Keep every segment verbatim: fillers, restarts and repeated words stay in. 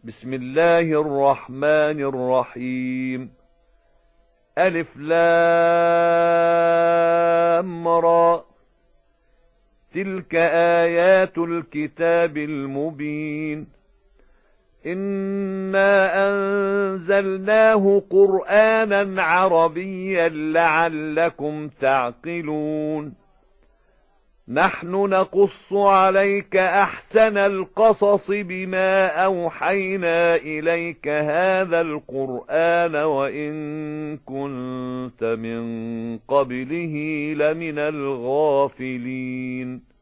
بسم الله الرحمن الرحيم. ألف لام را. تلك آيات الكتاب المبين. إنا أنزلناه قرآنا عربيا لعلكم تعقلون. نحن نقص عليك أحسن القصص بما أوحينا إليك هذا القرآن وإن كنت من قبله لمن الغافلين.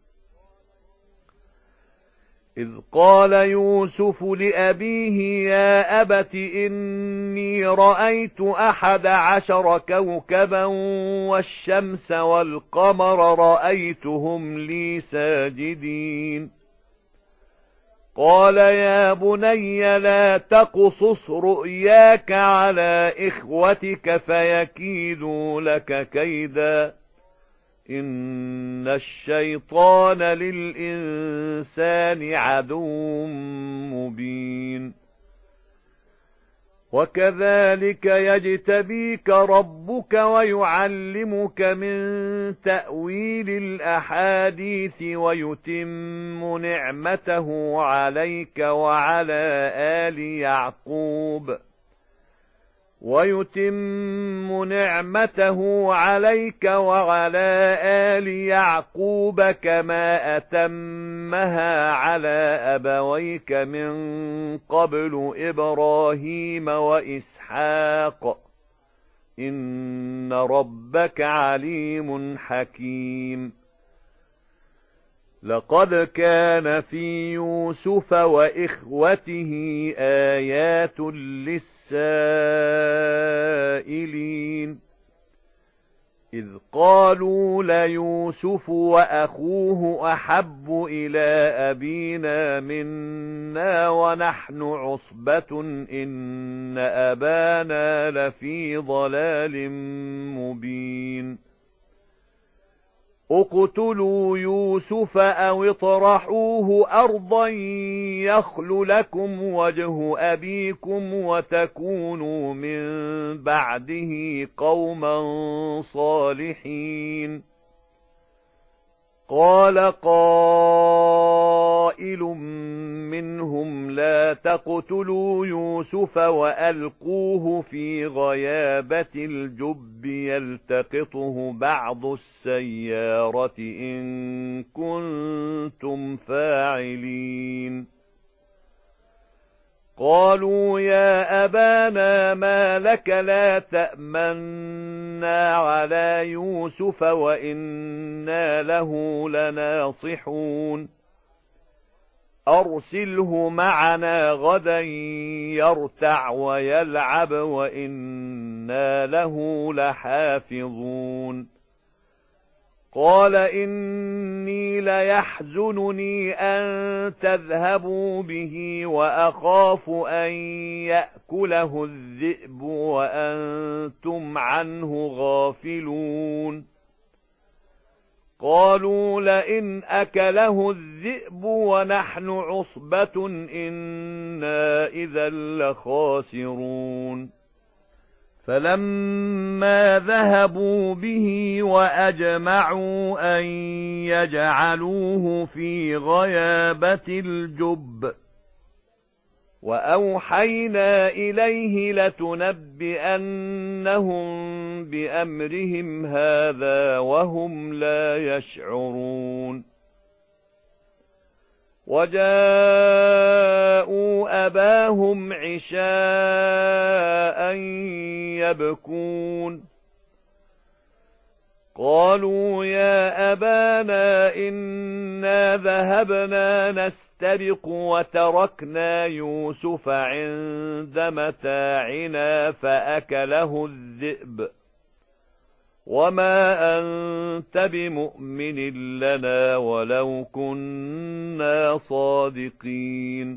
إذ قال يوسف لأبيه يا أبت إني رأيت أحد عشر كوكبا والشمس والقمر رأيتهم لي ساجدين. قال يا بني لا تقصص رؤياك على إخوتك فيكيدوا لك كيدا إن الشيطان للإنسان عدو مبين. وكذلك يجتبيك ربك ويعلمك من تأويل الأحاديث ويتم نعمته عليك وعلى آل يعقوب ويتم نعمته عليك وعلى آل يعقوب كما أتمها على أبويك من قبل إبراهيم وإسحاق إن ربك عليم حكيم. لقد كان في يوسف وإخوته آيات للسائلين إذ قالوا ليوسف وأخوه أحب إلى أبينا منا ونحن عصبة إن أبانا لفي ضلال مبين. اقتلوا يوسف أو اطرحوه أرضا يخل لكم وجه أبيكم وتكونوا من بعده قوما صالحين. قال قائل منهم لا تقتلوا يوسف وألقوه في غيابة الجب يلتقطه بعض السيارة إن كنتم فاعلين. قالوا يا أبانا ما لك لا تأمنا على يوسف وإنا له لناصحون. أرسله معنا غدا يرتع ويلعب وإنا له لحافظون. قال إني ليحزنني أن تذهبوا به وأخاف أن يأكله الذئب وأنتم عنه غافلون. قالوا لئن أكله الذئب ونحن عصبة إنا إذا لخاسرون. فلما ذهبوا به وأجمعوا أن يجعلوه في غيابة الجب وأوحينا إليه لتنبئنهم بأمرهم هذا وهم لا يشعرون. وجاءوا أباهم عشاء يبكون. قالوا يا أبانا إنا ذهبنا نستبق وتركنا يوسف عند متاعنا فأكله الذئب وما أنت بمؤمن لنا ولو كنا صادقين.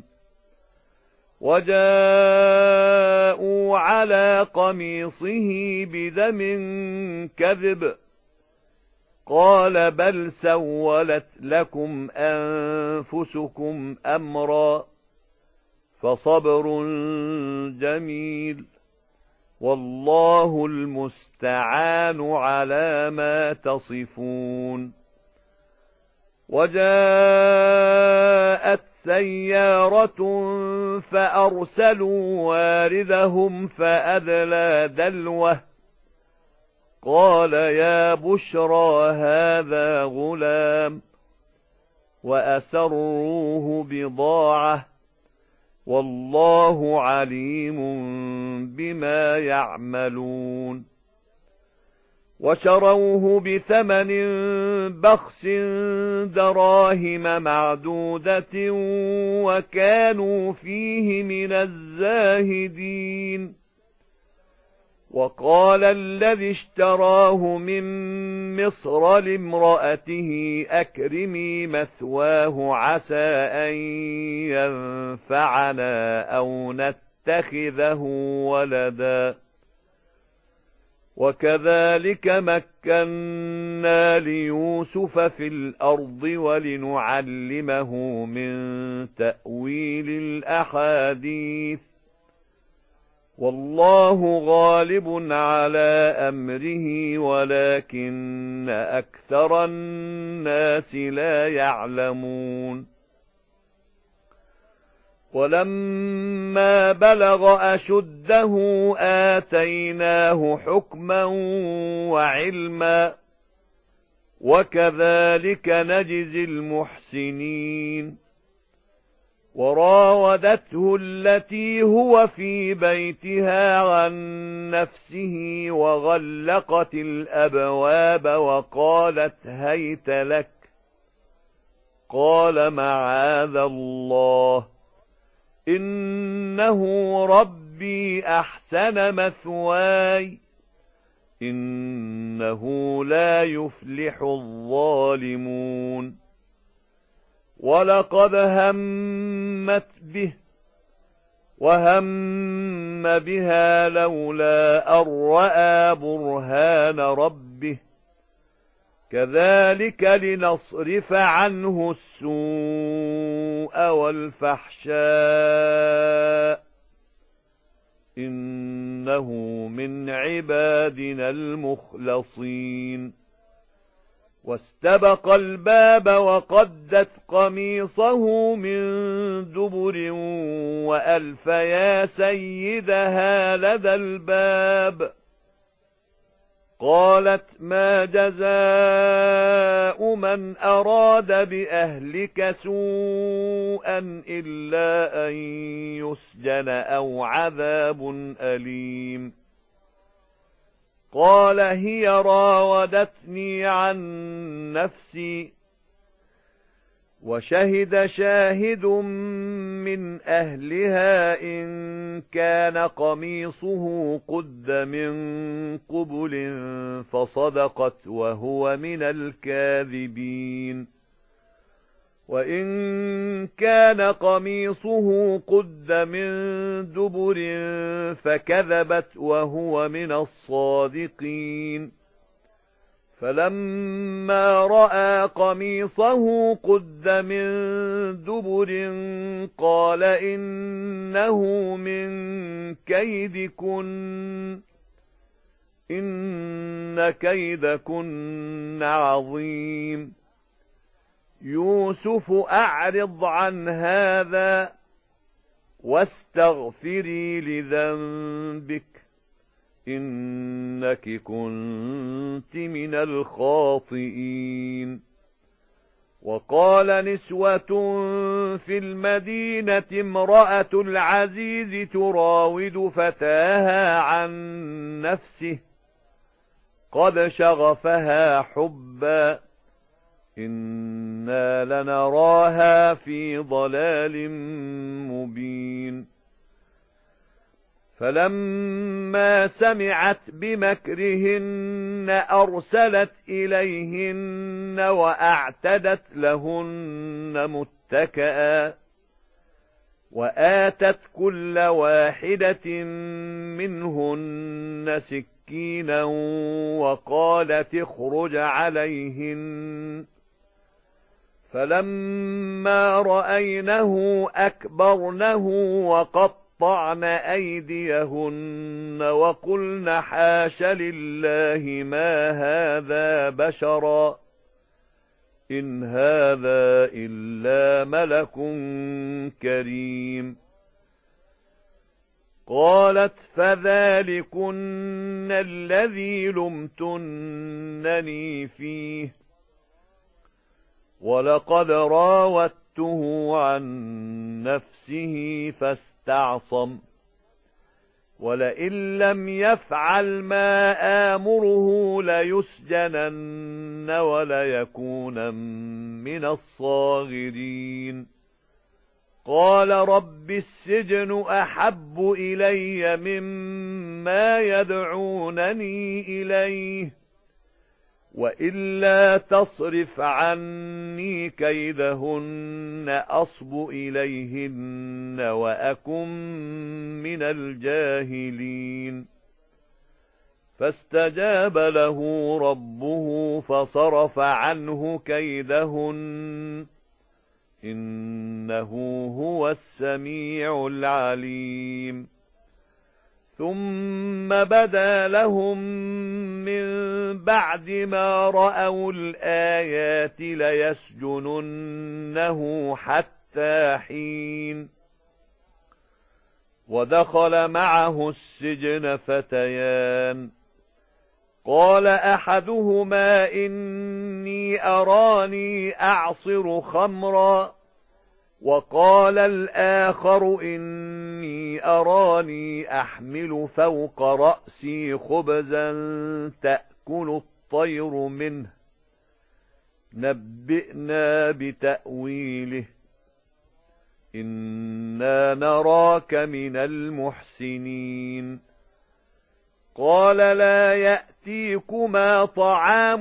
وجاءوا على قميصه بدم كذب قال بل سولت لكم أنفسكم أمرا فصبر جميل، والله المستعان على ما تصفون. وجاءت سيارة فأرسلوا واردهم فأدلى دلوه قال يا بشرى هذا غلام، وأسروه بضاعة، والله عليم بما يعملون. وشروه بثمن بخس دراهم معدودة وكانوا فيه من الزاهدين. وقال الذي اشتراه من مصر لامرأته أكرمي مثواه عسى أن ينفعنا أو نتخذه ولدا. وكذلك مكنا ليوسف في الأرض ولنعلمه من تأويل الأحاديث، والله غالب على أمره ولكن أكثر الناس لا يعلمون. ولما بلغ أشده آتيناه حكما وعلما، وكذلك نجزي المحسنين. وراودته التي هو في بيتها عن نفسه وغلقت الأبواب وقالت هيت لك، قال معاذ الله إنه ربي أحسن مثواي إنه لا يفلح الظالمون. ولقد همت به وهم بها لولا أن رأى برهان ربه، كذلك لنصرف عنه السوء والفحشاء إنه من عبادنا المخلصين. واستبق الباب وقدت قميصه من دبر وألف يا سيدها لدى الباب، قالت ما جزاء من أراد بأهلك سوءا إلا أن يسجن أو عذاب أليم. قال هي راودتني عن نفسي، وشهد شاهد من أهلها إن كان قميصه قد من قبل فصدقت وهو من الكاذبين. وإن كان قميصه قد من دبر فكذبت وهو من الصادقين. فلما رأى قميصه قد من دبر قال إنه من كيدكن إن كيدكن عظيم. يوسف أعرض عن هذا واستغفري لذنبك إنك كنت من الخاطئين. وقال نسوة في المدينة امرأة العزيز تراود فتاها عن نفسه قد شغفها حبا إنا لنراها في ضلال مبين. فلما سمعت بمكرهن أرسلت إليهن وأعتدت لهن متكئا وآتت كل واحدة منهن سكينا وقالت اخرج عليهن فلما رأينه أكبرنه وقطعن أيديهن وقلن حاش لله ما هذا بشرا إن هذا إلا ملك كريم. قالت فذلكن الذي لمتنني فيه ولقد راودته عن نفسه فاستعصم ولئن لم يفعل ما آمره ليسجنن وليكونن من الصاغرين. قال رب السجن أحب إلي مما يدعونني إليه وإلا تصرف عني كيدهن أصب إليهن وأكن من الجاهلين. فاستجاب له ربه فصرف عنه كيدهن إنه هو السميع العليم. ثم بدا لهم من بعد ما رأوا الآيات ليسجننه حتى حين. ودخل معه السجن فتيان قال أحدهما إني أراني أعصر خمرا وقال الآخر إني أراني أحمل فوق رأسي خبزا تأكل الطير منه نبئنا بتأويله إنا نراك من المحسنين. قال لا يأتيكما طعام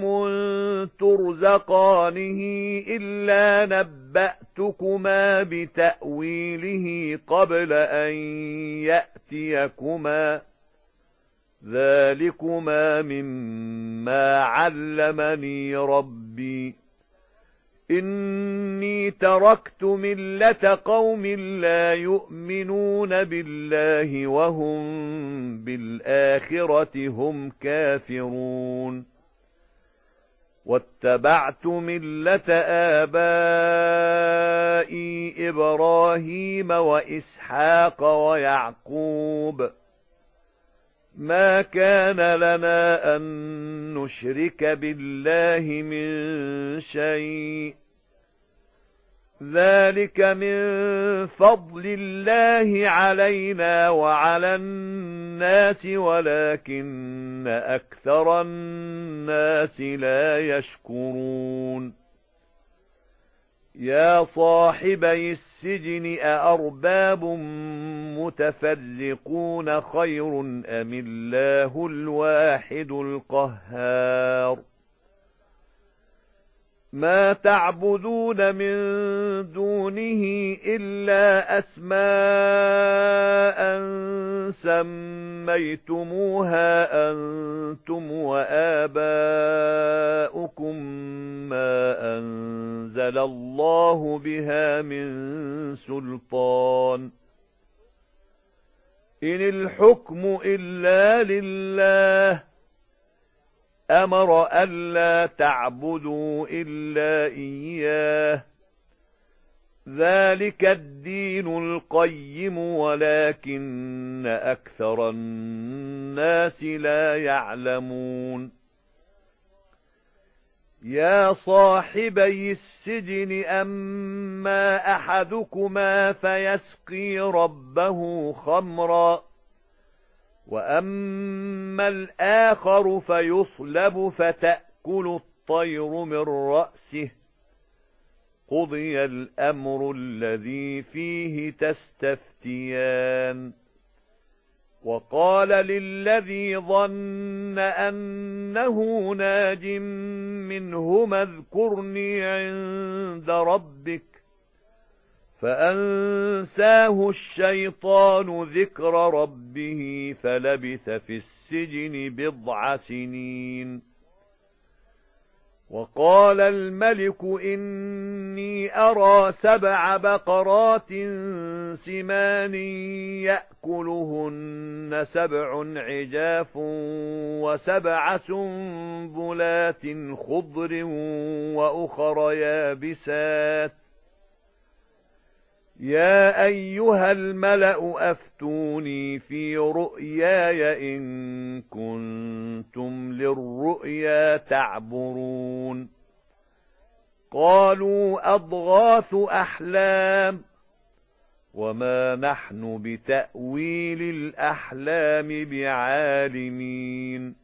ترزقانه إلا نبأتكما بتأويله قبل أن يأتيكما ذلكما مما علمني ربي إني تركت ملة قوم لا يؤمنون بالله وهم بالآخرة هم كافرون واتبعت ملة آبائي إبراهيم وإسحاق ويعقوب ما كان لنا أن نشرك بالله من شيء ذلك من فضل الله علينا وعلى الناس ولكن أكثر الناس لا يشكرون. يا صاحبي السجن أأرباب متفرقون خير أم الله الواحد القهار. ما تعبدون من دونه إلا أسماء سميتموها أنتم وآباؤكم ما أنزل الله بها من سلطان إن الحكم إلا لله أمر ألا تعبدوا إلا إياه ذلك الدين القيم ولكن أكثر الناس لا يعلمون. يا صاحبي السجن أما أحدكما فيسقي ربه خمرا وأما الآخر فيصلب فتأكل الطير من رأسه قضي الأمر الذي فيه تستفتيان. وقال للذي ظن أنه ناج منهما اذكرني عند ربك فأنساه الشيطان ذكر ربه فلبث في السجن بضع سنين. وقال الملك إني أرى سبع بقرات سمان يأكلهن سبع عجاف وسبع سنبلات خضر وأخر يابسات يا أيها الملأ أفتوني في رؤياي إن كنتم للرؤيا تعبرون قالوا أضغاث أحلام وما نحن بتأويل الأحلام بعالمين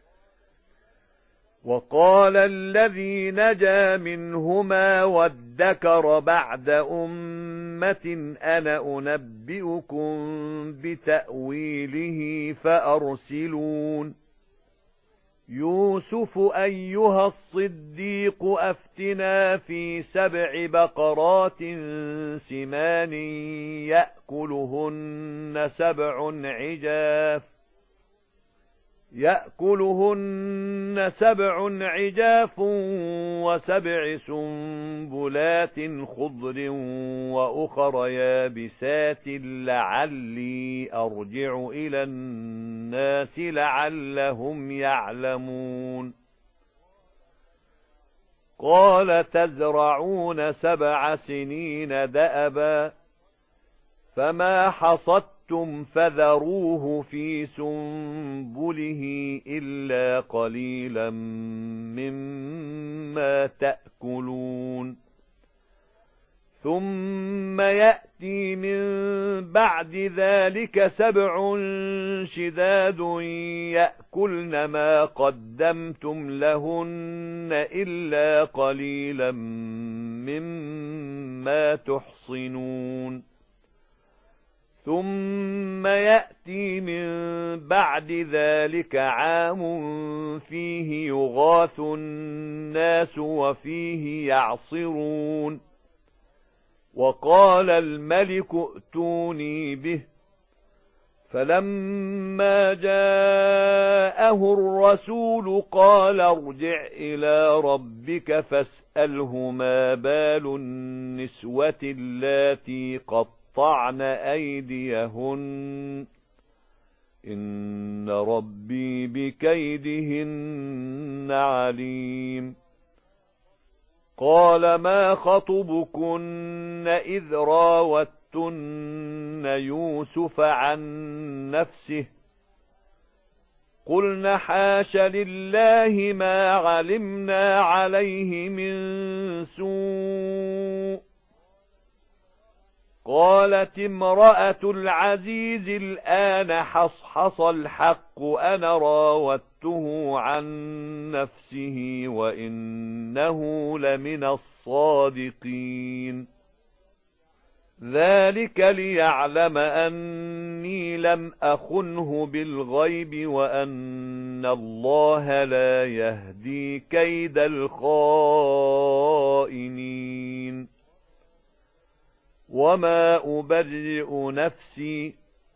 وقال الذي نجا منهما وادكر بعد أمة أنا أنبئكم بتأويله فأرسلون يوسف أيها الصديق أفتنا في سبع بقرات سمان يأكلهن سبع عجاف يأكلهن سبع عجاف وسبع سنبلات خضر وأخر يابسات لعلي أرجع إلى الناس لعلهم يعلمون قال تزرعون سبع سنين دأبا فما حصدتم فذروه في سنبله إلا قليلا مما تأكلون ثم يأتي من بعد ذلك سبع شداد يأكلن ما قدمتم لهن إلا قليلا مما تحصنون ثم يأتي من بعد ذلك عام فيه يغاث الناس وفيه يعصرون وقال الملك ائتوني به فلما جاءه الرسول قال ارجع إلى ربك فاسأله ما بال النسوة اللاتي قطعن أيديهن إن ربي بكيدهن عليم قال ما خطبكن إذ راوتن يوسف عن نفسه قلن حاش لله ما علمنا عليه من سوء قالت امرأة العزيز الآن حصحص الحق أنا راودته عن نفسه وإنه لمن الصادقين ذلك ليعلم أني لم أخنه بالغيب وأن الله لا يهدي كيد الخائنين وما أبرئ نفسي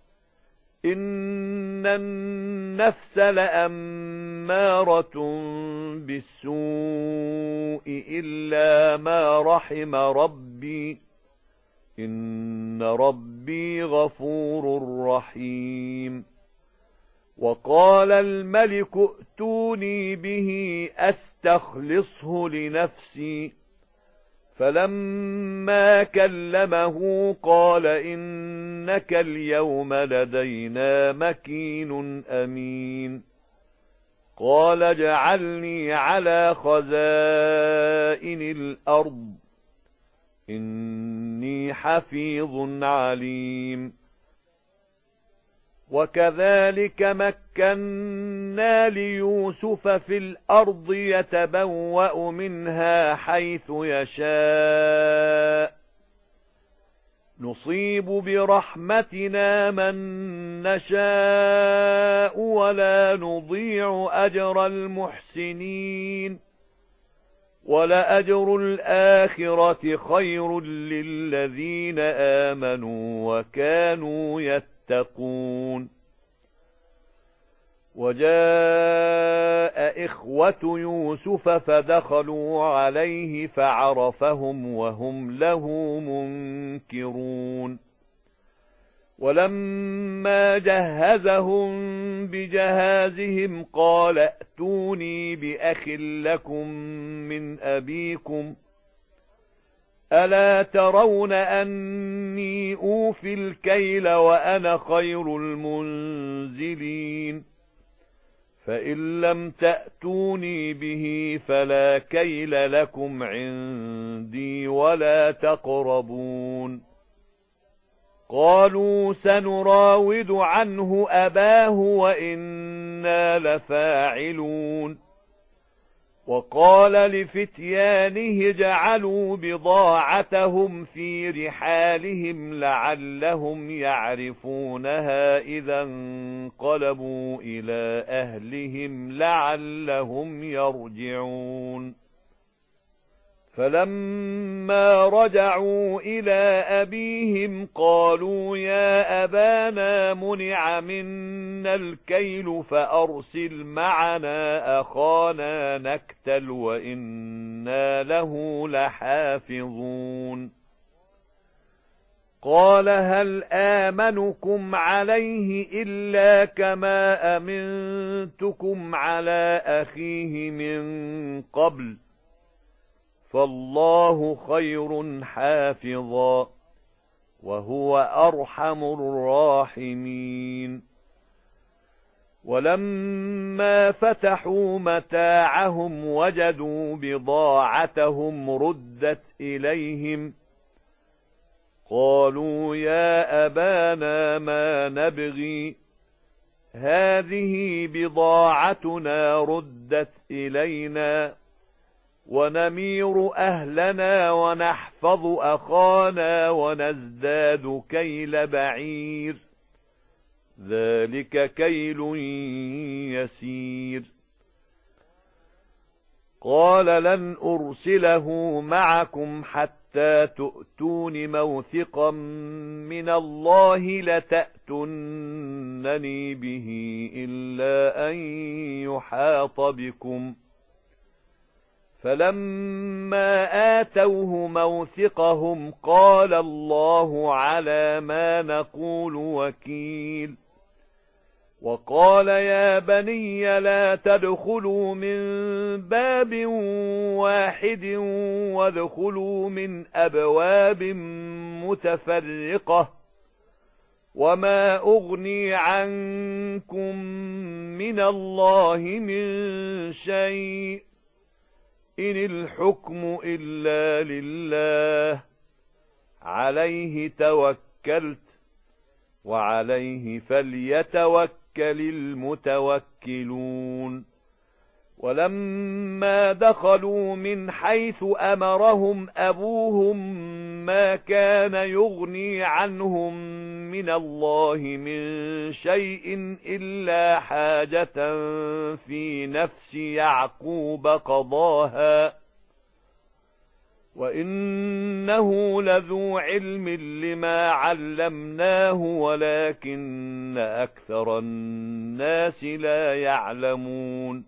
إن النفس لأمارة بالسوء إلا ما رحم ربي إن ربي غفور رحيم وقال الملك ائتوني به أستخلصه لنفسي فلما كلمه قال إنك اليوم لدينا مكين أمين قال اجعلني على خزائن الأرض إني حفيظ عليم وكذلك مكنا ليوسف في الأرض يتبوأ منها حيث يشاء نصيب برحمتنا من نشاء ولا نضيع أجر المحسنين ولأجر الآخرة خير للذين آمنوا وكانوا يتقون وجاء إخوة يوسف فدخلوا عليه فعرفهم وهم له منكرون ولما جهزهم بجهازهم قال ائتوني بأخ لكم من أبيكم ألا ترون أني أوفي الكيل وأنا خير المنزلين فإن لم تأتوني به فلا كيل لكم عندي ولا تقربون قالوا سنراود عنه أباه وإنا لفاعلون وقال لفتيانه جعلوا بضاعتهم في رحالهم لعلهم يعرفونها إذا انقلبوا إلى أهلهم لعلهم يرجعون فلما رجعوا إلى أبيهم قالوا يا أبانا منع منا الكيل فأرسل معنا أخانا نكتل وإنا له لحافظون قال هل آمنكم عليه إلا كما أمنتكم على أخيه من قبل فالله خير حافظا وهو أرحم الراحمين ولما فتحوا متاعهم وجدوا بضاعتهم ردت إليهم قالوا يا أبانا ما نبغي هذه بضاعتنا ردت إلينا ونمير أهلنا ونحفظ أخانا ونزداد كيل بعير ذلك كيل يسير قال لن أرسله معكم حتى تؤتون موثقا من الله لتأتونني به إلا أن يحاط بكم فلما آتوه موثقهم قال الله على ما نقول وكيل وقال يا بني لا تدخلوا من باب واحد وادخلوا من أبواب متفرقة وما أغني عنكم من الله من شيء إن الحكم إلا لله عليه توكلت وعليه فليتوكل المتوكلون ولما دخلوا من حيث أمرهم أبوهم ما كان يغني عنهم من الله من شيء إلا حاجة في نفس يعقوب قضاها وإنه لذو علم لما علمناه ولكن أكثر الناس لا يعلمون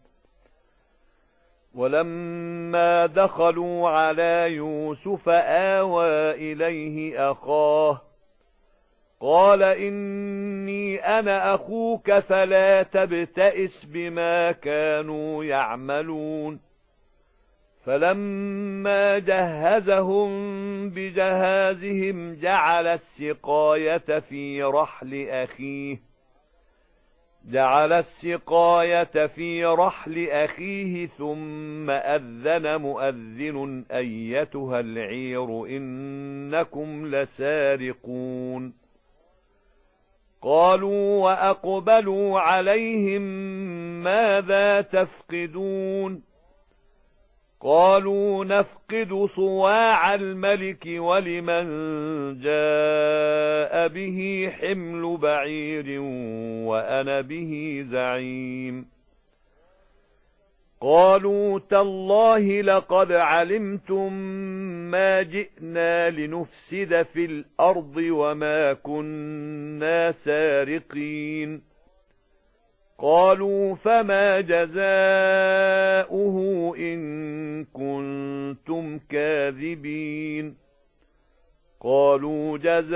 ولما دخلوا على يوسف آوى إليه أخاه قال إني أنا أخوك فلا تبتئس بما كانوا يعملون فلما جهزهم بجهازهم جعل السقاية في رحل أخيه جعل السقاية في رحل أخيه ثم أذن مؤذن أيتها العير إنكم لسارقون قالوا وأقبلوا عليهم ماذا تفقدون قالوا نفقد صواع الملك ولمن جاء به حمل بعير وأنا به زعيم قالوا تالله لقد علمتم ما جئنا لنفسد في الأرض وما كنا سارقين قالوا فما جزاؤه إن كنتم كاذبين قالوا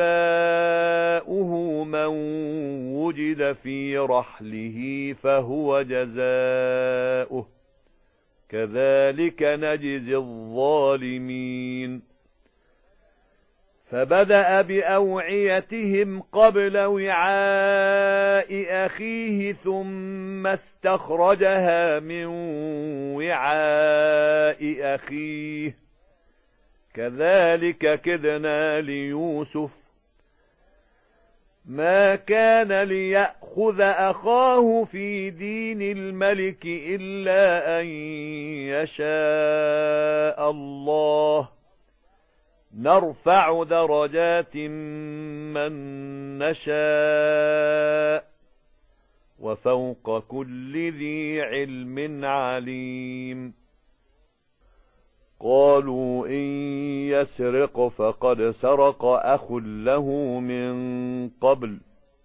جزاؤه من وجد في رحله فهو جزاؤه كذلك نجزي الظالمين فبدأ بأوعيتهم قبل وعاء أخيه ثم استخرجها من وعاء أخيه كذلك كدنا ليوسف ما كان ليأخذ أخاه في دين الملك إلا أن يشاء الله نرفع درجات من نشاء وفوق كل ذي علم عليم قالوا إن يسرق فقد سرق أخ له من قبل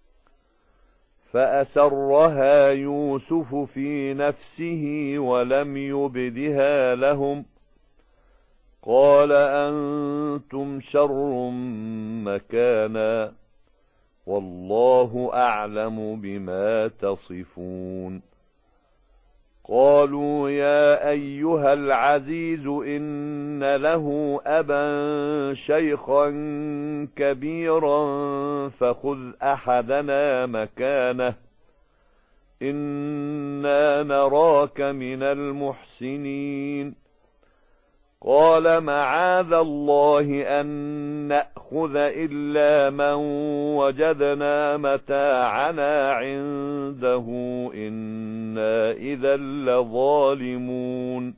فأسرها يوسف في نفسه ولم يبدها لهم قال أنتم شر مكانا والله أعلم بما تصفون قالوا يا أيها العزيز إن له أبا شيخا كبيرا فخذ أحدنا مكانه إنا نراك من المحسنين قال معاذ الله أن نأخذ إلا من وجدنا متاعنا عنده إنا إذا لظالمون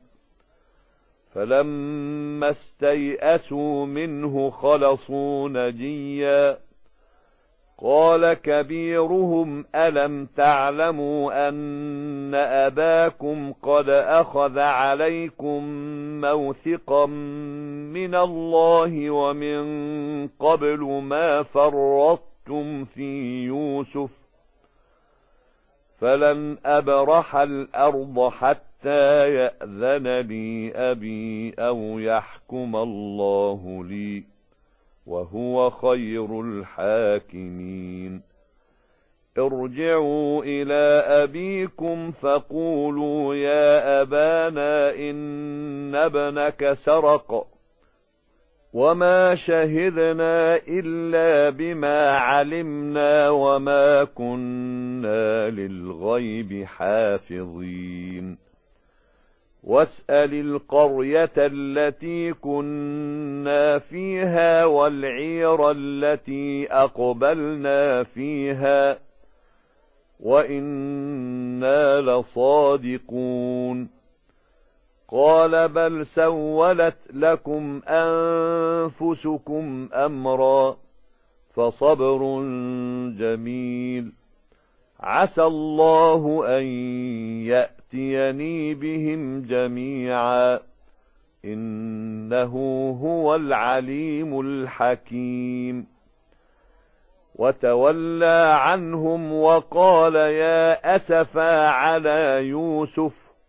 فلما استيئسوا منه خلصوا نجيا قال كبيرهم ألم تعلموا أن أباكم قد أخذ عليكم موثقا من الله ومن قبل ما فرطتم في يوسف فلن أبرح الأرض حتى يأذن لي أبي أو يحكم الله لي وهو خير الحاكمين ارجعوا إلى أبيكم فقولوا يا أبانا إن ابنك سرق وما شهدنا إلا بما علمنا وما كنا للغيب حافظين واسأل القرية التي كنا فيها والعير التي أقبلنا فيها وإنا لصادقون قال بل سولت لكم أنفسكم أمرا فصبر جميل عسى الله أن يأتيني بهم جميعا إنه هو العليم الحكيم وتولى عنهم وقال يا أسفا على يوسف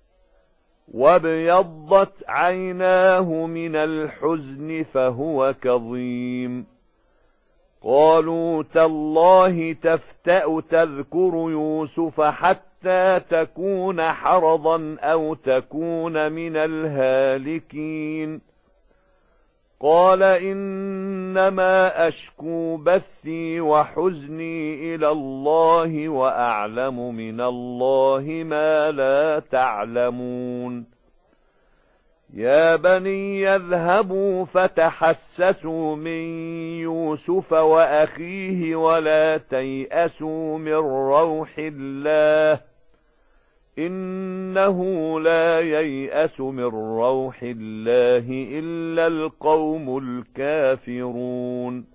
وابيضت عيناه من الحزن فهو كظيم قالوا تالله تفتأ تذكر يوسف حتى تكون حرضا أو تكون من الهالكين قال إنما أشكو بثي وحزني إلى الله وأعلم من الله ما لا تعلمون يا بني يذهبوا فتحسسوا من يوسف وأخيه ولا تيأسوا من روح الله إنه لا ييأس من روح الله إلا القوم الكافرون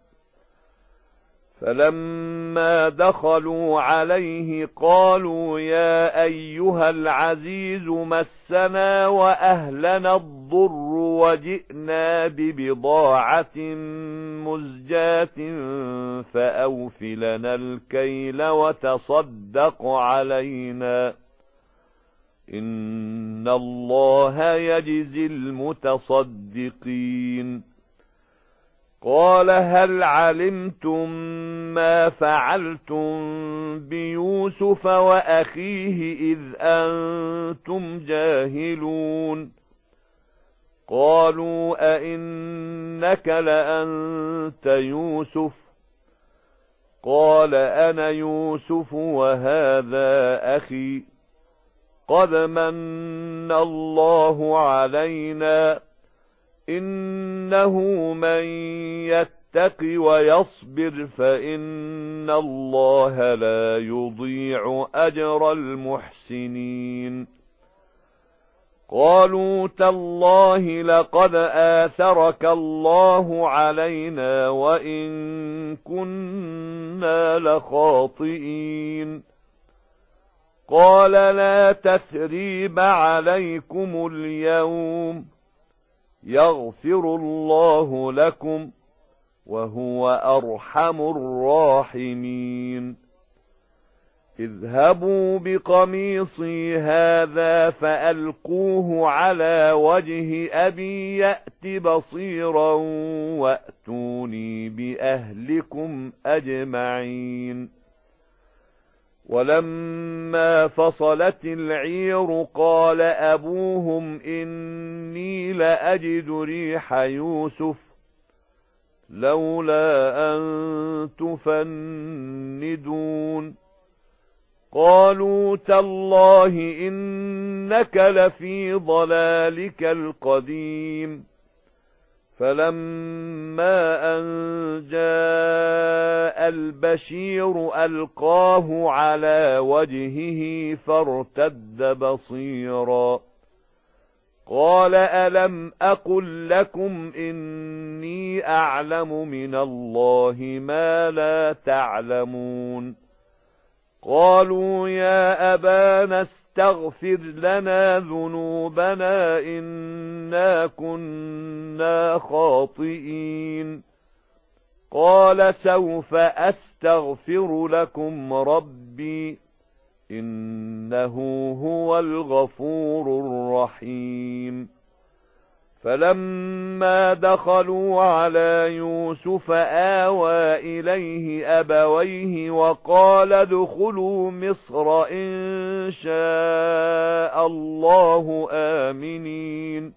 فلما دخلوا عليه قالوا يا أيها العزيز مسنا وأهلنا الضر وجئنا ببضاعة مزجاة فأوف لنا الكيل وتصدق علينا إن الله يجزي المتصدقين قال هل علمتم ما فعلتم بيوسف وأخيه إذ أنتم جاهلون قالوا أئنك لأنت يوسف قال أنا يوسف وهذا أخي قد من الله علينا إنه من يتق ويصبر فإن الله لا يضيع أجر المحسنين قالوا تالله لقد آثرك الله علينا وإن كنا لخاطئين قال لا تثريب عليكم اليوم يغفر الله لكم وهو أرحم الراحمين اذهبوا بقميصي هذا فألقوه على وجه أبي يأت بصيرا وأتوني بأهلكم أجمعين ولما فصلت العير قال أبوهم إني لأجد ريح يوسف لولا أن تفندون قالوا تالله إنك لفي ضلالك القديم فلما أن جاء البشير ألقاه على وجهه فارتد بصيرا قال ألم أقل لكم إني أعلم من الله ما لا تعلمون قالوا يا أبانا استغفر لنا ذنوبنا إنا كنا خاطئين قال سوف أستغفر لكم ربي إنه هو الغفور الرحيم فلما دخلوا على يوسف آوى إليه أبويه وقال ادخلوا مصر إن شاء الله آمنين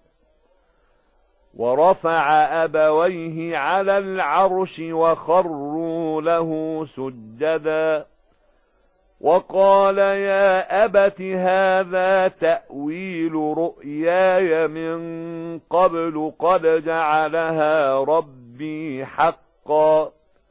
ورفع أبويه على العرش وخروا له سجدا وقال يا أبت هذا تأويل رؤياي من قبل قد جعلها ربي حقا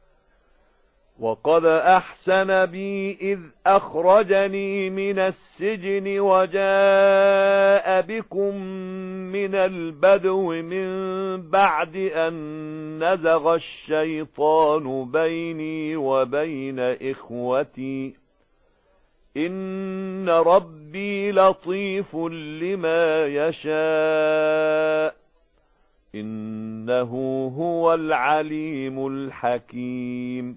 وقد أحسن بي إذ أخرجني من السجن وجاء بكم من البدو من بعد أن نزغ الشيطان بيني وبين إخوتي إن ربي لطيف لما يشاء إنه هو العليم الحكيم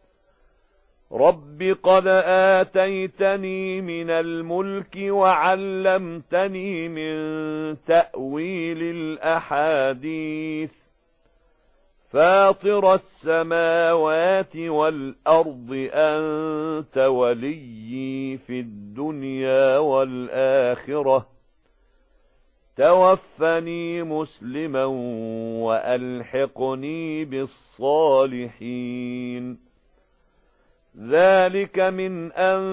رب قد آتيتني من الملك وعلمتني من تأويل الأحاديث فاطر السماوات والأرض أنت وليي في الدنيا والآخرة توفني مسلما وألحقني بالصالحين ذلك من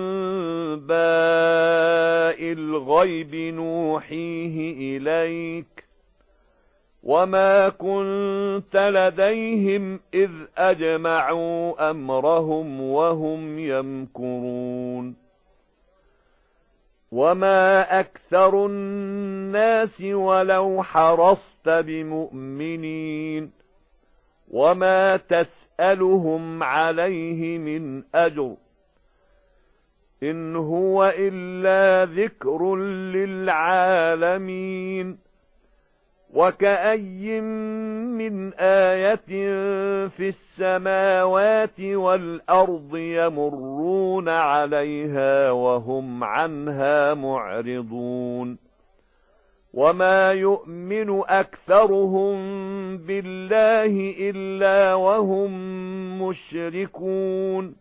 أنباء الغيب نوحيه إليك وما كنت لديهم إذ أجمعوا أمرهم وهم يمكرون وما أكثر الناس ولو حرصت بمؤمنين وما تسألهم عليه من أجر إن هو إلا ذكر للعالمين وكأي من آية في السماوات والأرض يمرون عليها وهم عنها معرضون وما يؤمن أكثرهم بالله إلا وهم مشركون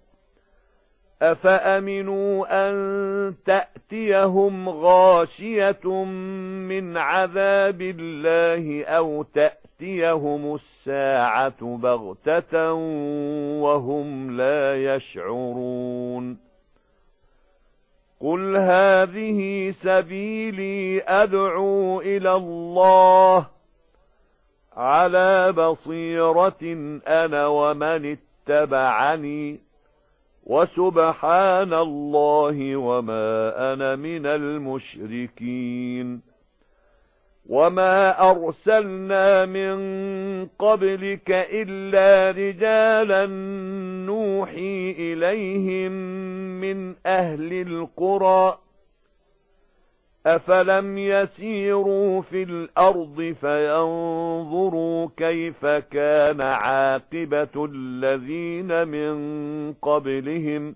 أفأمنوا أن تأتيهم غاشية من عذاب الله أو تأتيهم الساعة بغتة وهم لا يشعرون قل هذه سبيلي أدعو إلى الله على بصيرة أنا ومن اتبعني وسبحان الله وما أنا من المشركين وما أرسلنا من قبلك إلا رجالا نوحي إليهم من أهل القرى أفلم يسيروا في الأرض فينظروا كيف كان عاقبة الذين من قبلهم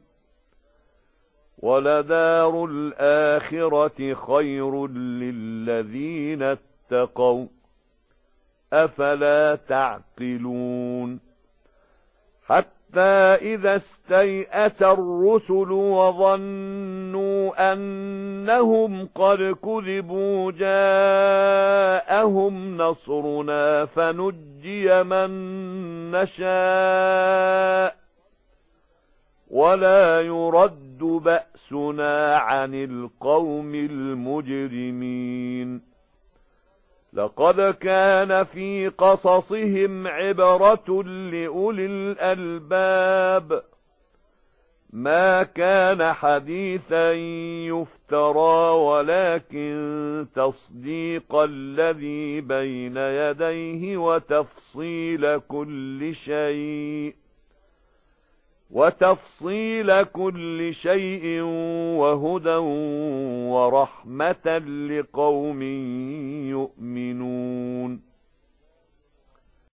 ولدار الآخرة خير للذين اتقوا أفلا تعقلون حتى إذا استيأس الرسل وظنوا أنهم قد كذبوا جاءهم نصرنا فنجي من نشاء ولا يرد بأسنا عن القوم المجرمين لقد كان في قصصهم عبرة لأولي الألباب ما كان حديثا يفترى ولكن تصديق الذي بين يديه وتفصيل كل شيء وتفصيل كل شيء وهدى ورحمة لقوم يؤمنون